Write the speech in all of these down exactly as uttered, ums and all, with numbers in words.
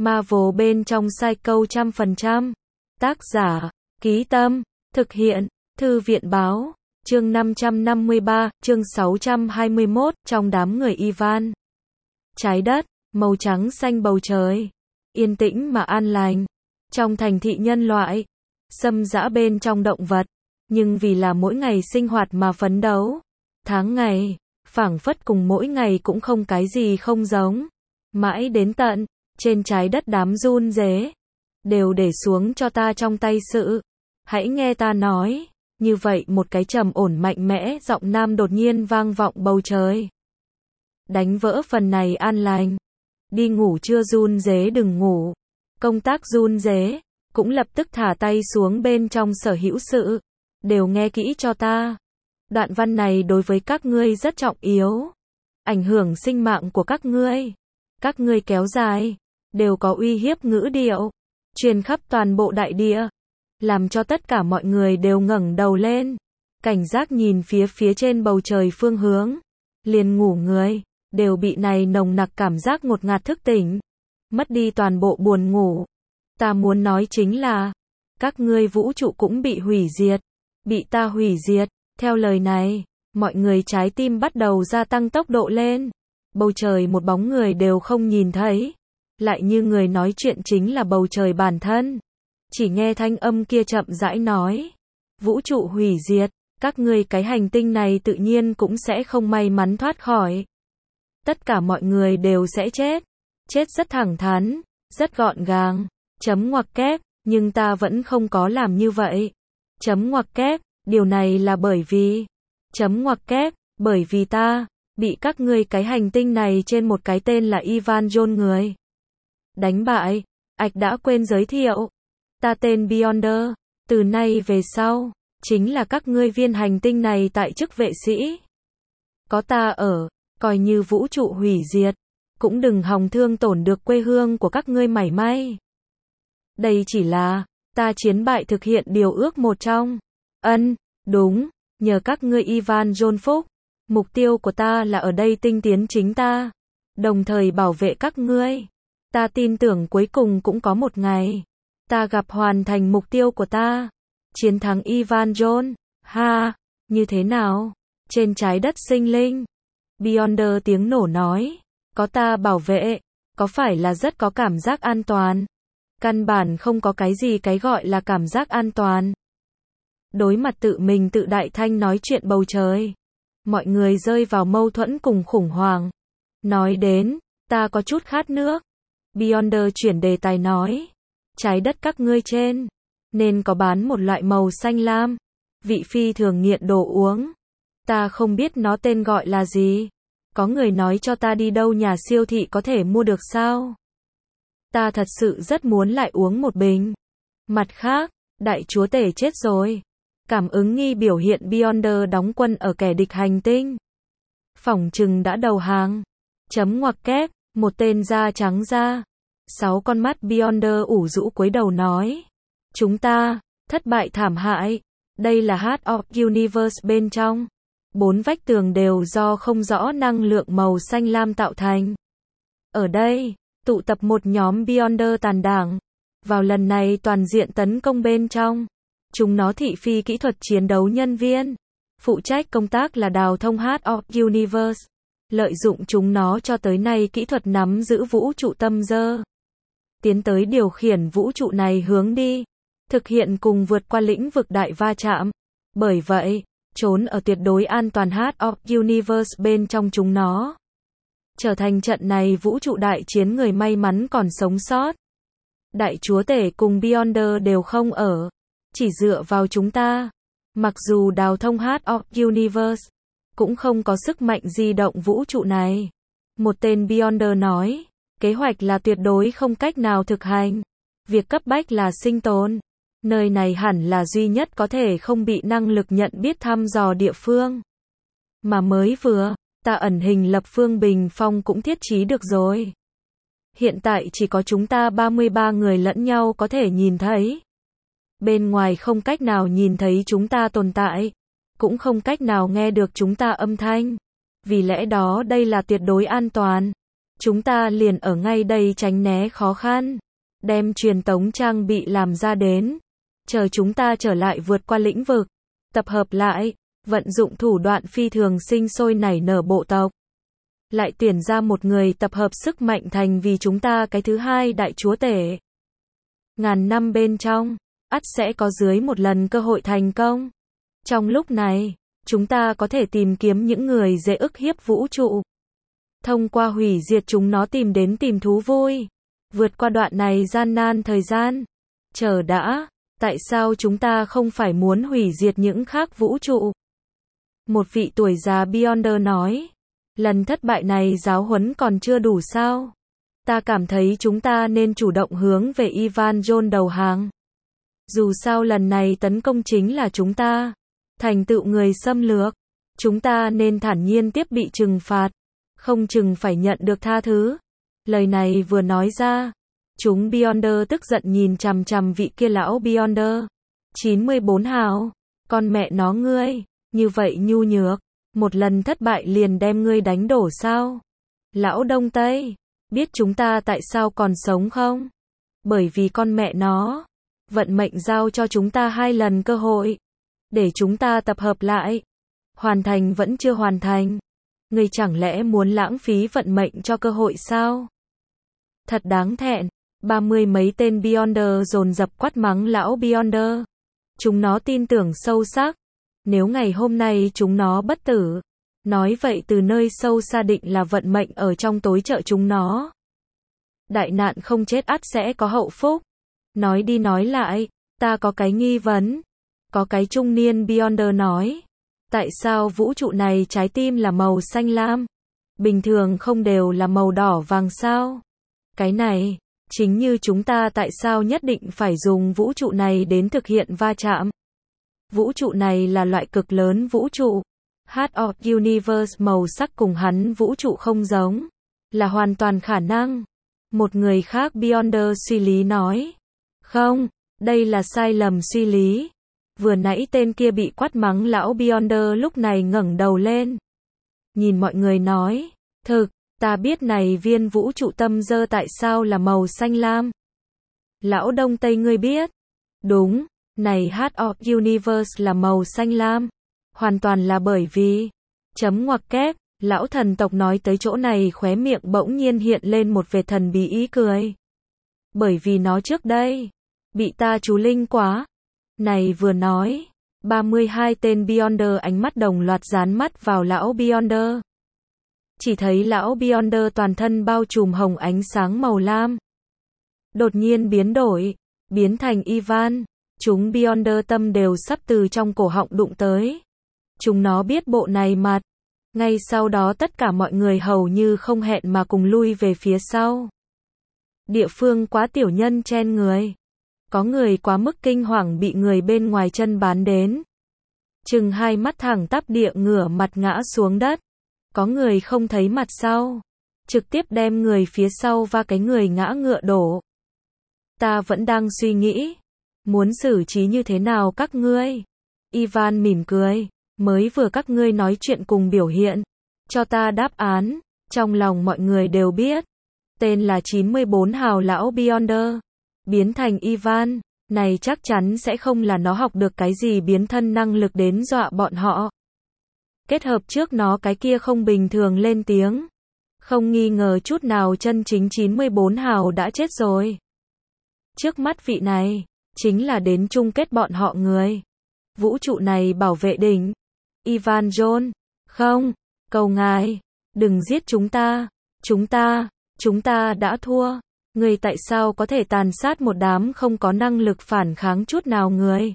Marvel bên trong Psycho trăm phần trăm. Tác giả, Ký Tâm, thực hiện, Thư viện Báo, chương năm trăm năm mươi ba, chương sáu trăm hai mươi mốt, trong đám người Ivan. Trái đất, màu trắng xanh bầu trời, yên tĩnh mà an lành. Trong thành thị nhân loại, xâm dã bên trong động vật, nhưng vì là mỗi ngày sinh hoạt mà phấn đấu. Tháng ngày, phảng phất cùng mỗi ngày cũng không cái gì không giống. Mãi đến tận, trên trái đất đám run rế, đều để xuống cho ta trong tay sự. Hãy nghe ta nói, như vậy một cái trầm ổn mạnh mẽ giọng nam đột nhiên vang vọng bầu trời. Đánh vỡ phần này an lành. Đi ngủ chưa run rế đừng ngủ. Công tác run rế, cũng lập tức thả tay xuống bên trong sở hữu sự. Đều nghe kỹ cho ta. Đoạn văn này đối với các ngươi rất trọng yếu. Ảnh hưởng sinh mạng của các ngươi. Các ngươi kéo dài, đều có uy hiếp ngữ điệu, truyền khắp toàn bộ đại địa, làm cho tất cả mọi người đều ngẩng đầu lên, cảnh giác nhìn phía phía trên bầu trời phương hướng. Liền ngủ người, đều bị này nồng nặc cảm giác ngột ngạt thức tỉnh, mất đi toàn bộ buồn ngủ. Ta muốn nói chính là, các ngươi vũ trụ cũng bị hủy diệt, bị ta hủy diệt. Theo lời này, mọi người trái tim bắt đầu gia tăng tốc độ lên. Bầu trời một bóng người đều không nhìn thấy. Lại như người nói chuyện chính là bầu trời bản thân. Chỉ nghe thanh âm kia chậm rãi nói. Vũ trụ hủy diệt, các ngươi cái hành tinh này tự nhiên cũng sẽ không may mắn thoát khỏi. Tất cả mọi người đều sẽ chết. Chết rất thẳng thắn, rất gọn gàng. Chấm ngoặc kép, nhưng ta vẫn không có làm như vậy. Chấm ngoặc kép, điều này là bởi vì. Chấm ngoặc kép, bởi vì ta bị các ngươi cái hành tinh này trên một cái tên là Ivan John người đánh bại. Ảch đã quên giới thiệu. Ta tên Beyonder. Từ nay về sau, chính là các ngươi viên hành tinh này tại chức vệ sĩ. Có ta ở, coi như vũ trụ hủy diệt, cũng đừng hòng thương tổn được quê hương của các ngươi mảy may. Đây chỉ là, ta chiến bại thực hiện điều ước một trong. Ân, đúng, nhờ các ngươi Ivan John phúc. Mục tiêu của ta là ở đây tinh tiến chính ta, đồng thời bảo vệ các ngươi. Ta tin tưởng cuối cùng cũng có một ngày, ta gặp hoàn thành mục tiêu của ta, chiến thắng Ivan John. Ha, như thế nào? Trên trái đất sinh linh. Beyonder tiếng nổ nói, có ta bảo vệ, có phải là rất có cảm giác an toàn? Căn bản không có cái gì cái gọi là cảm giác an toàn. Đối mặt tự mình tự đại thanh nói chuyện bầu trời. Mọi người rơi vào mâu thuẫn cùng khủng hoảng. Nói đến, ta có chút khát nước. Beyonder chuyển đề tài nói. Trái đất các ngươi trên, nên có bán một loại màu xanh lam. Vị phi thường nghiện đồ uống. Ta không biết nó tên gọi là gì. Có người nói cho ta đi đâu nhà siêu thị có thể mua được sao? Ta thật sự rất muốn lại uống một bình. Mặt khác, đại chúa tể chết rồi. Cảm ứng nghi biểu hiện Beyonder đóng quân ở kẻ địch hành tinh. Phỏng chừng đã đầu hàng. Chấm ngoặc kép, một tên da trắng da. Sáu con mắt Beyonder ủ rũ cúi đầu nói. Chúng ta, thất bại thảm hại. Đây là Heart of Universe bên trong. Bốn vách tường đều do không rõ năng lượng màu xanh lam tạo thành. Ở đây, tụ tập một nhóm Beyonder tàn đảng. Vào lần này toàn diện tấn công bên trong. Chúng nó thị phi kỹ thuật chiến đấu nhân viên. Phụ trách công tác là đào thông Heart of Universe. Lợi dụng chúng nó cho tới nay kỹ thuật nắm giữ vũ trụ tâm dơ. Tiến tới điều khiển vũ trụ này hướng đi. Thực hiện cùng vượt qua lĩnh vực đại va chạm. Bởi vậy, trốn ở tuyệt đối an toàn Heart of Universe bên trong chúng nó. Trở thành trận này vũ trụ đại chiến người may mắn còn sống sót. Đại chúa tể cùng Beyonder đều không ở. Chỉ dựa vào chúng ta. Mặc dù đào thông Heart of Universe, cũng không có sức mạnh di động vũ trụ này. Một tên Beyonder nói, kế hoạch là tuyệt đối không cách nào thực hành. Việc cấp bách là sinh tồn. Nơi này hẳn là duy nhất có thể không bị năng lực nhận biết thăm dò địa phương. Mà mới vừa, ta ẩn hình lập phương bình phong cũng thiết trí được rồi. Hiện tại chỉ có chúng ta ba mươi ba người lẫn nhau có thể nhìn thấy. Bên ngoài không cách nào nhìn thấy chúng ta tồn tại, cũng không cách nào nghe được chúng ta âm thanh. Vì lẽ đó đây là tuyệt đối an toàn. Chúng ta liền ở ngay đây tránh né khó khăn. Đem truyền tống trang bị làm ra đến. Chờ chúng ta trở lại vượt qua lĩnh vực. Tập hợp lại. Vận dụng thủ đoạn phi thường sinh sôi nảy nở bộ tộc. Lại tuyển ra một người tập hợp sức mạnh thành vì chúng ta cái thứ hai đại chúa tể. Ngàn năm bên trong, ắt sẽ có dưới một lần cơ hội thành công. Trong lúc này, chúng ta có thể tìm kiếm những người dễ ức hiếp vũ trụ. Thông qua hủy diệt chúng nó tìm đến tìm thú vui. Vượt qua đoạn này gian nan thời gian. Chờ đã, tại sao chúng ta không phải muốn hủy diệt những khác vũ trụ? Một vị tuổi già Beyonder nói. Lần thất bại này giáo huấn còn chưa đủ sao? Ta cảm thấy chúng ta nên chủ động hướng về Ivan John đầu hàng. Dù sao lần này tấn công chính là chúng ta. Thành tựu người xâm lược. Chúng ta nên thản nhiên tiếp bị trừng phạt. Không chừng phải nhận được tha thứ. Lời này vừa nói ra. Chúng Beyonder tức giận nhìn chằm chằm vị kia lão Beyonder. chín mươi bốn hào. Con mẹ nó ngươi. Như vậy nhu nhược. Một lần thất bại liền đem ngươi đánh đổ sao? Lão Đông Tây. Biết chúng ta tại sao còn sống không? Bởi vì con mẹ nó. Vận mệnh giao cho chúng ta hai lần cơ hội. Để chúng ta tập hợp lại. Hoàn thành vẫn chưa hoàn thành. Ngươi chẳng lẽ muốn lãng phí vận mệnh cho cơ hội sao? Thật đáng thẹn. Ba mươi mấy tên Beyonder dồn dập quát mắng lão Beyonder. Chúng nó tin tưởng sâu sắc. Nếu ngày hôm nay chúng nó bất tử. Nói vậy từ nơi sâu xa định là vận mệnh ở trong tối trợ chúng nó. Đại nạn không chết ắt sẽ có hậu phúc. Nói đi nói lại, ta có cái nghi vấn. Có cái trung niên Beyonder nói. Tại sao vũ trụ này trái tim là màu xanh lam? Bình thường không đều là màu đỏ vàng sao? Cái này, chính như chúng ta tại sao nhất định phải dùng vũ trụ này đến thực hiện va chạm? Vũ trụ này là loại cực lớn vũ trụ. Heart of Universe màu sắc cùng hắn vũ trụ không giống. Là hoàn toàn khả năng. Một người khác Beyonder suy lý nói. Không, đây là sai lầm suy lý. Vừa nãy tên kia bị quát mắng lão Beyonder lúc này ngẩng đầu lên. Nhìn mọi người nói. Thực, ta biết này viên vũ trụ tâm dơ tại sao là màu xanh lam. Lão Đông Tây ngươi biết. Đúng. Này Heart of Universe là màu xanh lam. Hoàn toàn là bởi vì. Chấm ngoặc kép. Lão thần tộc nói tới chỗ này khóe miệng bỗng nhiên hiện lên một vệt thần bí ý cười. Bởi vì nó trước đây. Bị ta chú linh quá. Này vừa nói. ba mươi hai tên Beyonder ánh mắt đồng loạt dán mắt vào lão Beyonder. Chỉ thấy lão Beyonder toàn thân bao trùm hồng ánh sáng màu lam. Đột nhiên biến đổi. Biến thành Ivan. Chúng Beyonder tâm đều sắp từ trong cổ họng đụng tới. Chúng nó biết bộ này mặt. Ngay sau đó tất cả mọi người hầu như không hẹn mà cùng lui về phía sau. Địa phương quá tiểu nhân chen người. Có người quá mức kinh hoàng bị người bên ngoài chân bán đến. Chừng hai mắt thẳng tắp địa ngửa mặt ngã xuống đất. Có người không thấy mặt sau. Trực tiếp đem người phía sau và cái người ngã ngựa đổ. Ta vẫn đang suy nghĩ. Muốn xử trí như thế nào các ngươi? Ivan mỉm cười. Mới vừa các ngươi nói chuyện cùng biểu hiện. Cho ta đáp án. Trong lòng mọi người đều biết. Tên là chín mươi bốn hào lão Beyonder. Biến thành Ivan. Này chắc chắn sẽ không là nó học được cái gì biến thân năng lực đến dọa bọn họ. Kết hợp trước nó cái kia không bình thường lên tiếng. Không nghi ngờ chút nào chân chính chín mươi bốn hào đã chết rồi. Trước mắt vị này. Chính là đến chung kết bọn họ người. Vũ trụ này bảo vệ đỉnh. Ivan John. Không. Cầu ngài. Đừng giết chúng ta. Chúng ta. Chúng ta đã thua. Người tại sao có thể tàn sát một đám không có năng lực phản kháng chút nào người?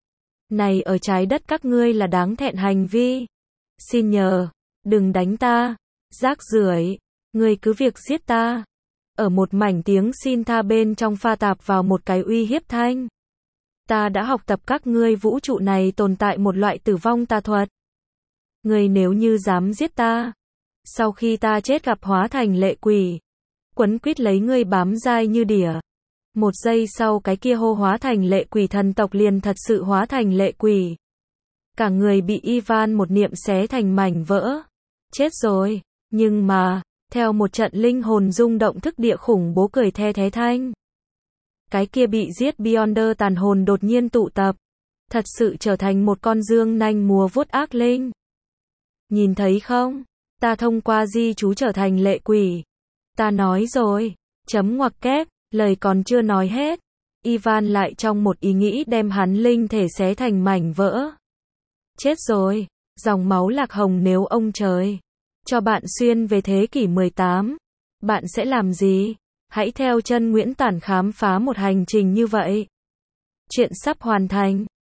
Này ở trái đất các ngươi là đáng thẹn hành vi. Xin nhờ. Đừng đánh ta. Rác rưởi. Ngươi cứ việc giết ta. Ở một mảnh tiếng xin tha bên trong pha tạp vào một cái uy hiếp thanh. Ta đã học tập các ngươi vũ trụ này tồn tại một loại tử vong tà thuật. Ngươi nếu như dám giết ta. Sau khi ta chết gặp hóa thành lệ quỷ. Quấn quýt lấy ngươi bám dai như đỉa. Một giây sau cái kia hô hóa thành lệ quỷ thần tộc liền thật sự hóa thành lệ quỷ. Cả người bị Ivan một niệm xé thành mảnh vỡ. Chết rồi. Nhưng mà. Theo một trận linh hồn rung động thức địa khủng bố cười the thế thanh. Cái kia bị giết Beyonder tàn hồn đột nhiên tụ tập. Thật sự trở thành một con dương nanh múa vuốt ác linh. Nhìn thấy không? Ta thông qua di chú trở thành lệ quỷ. Ta nói rồi. Chấm ngoặc kép, lời còn chưa nói hết. Ivan lại trong một ý nghĩ đem hắn linh thể xé thành mảnh vỡ. Chết rồi. Dòng máu lạc hồng nếu ông trời cho bạn xuyên về thế kỷ mười tám. Bạn sẽ làm gì? Hãy theo chân Nguyễn Tản khám phá một hành trình như vậy. Chuyện sắp hoàn thành.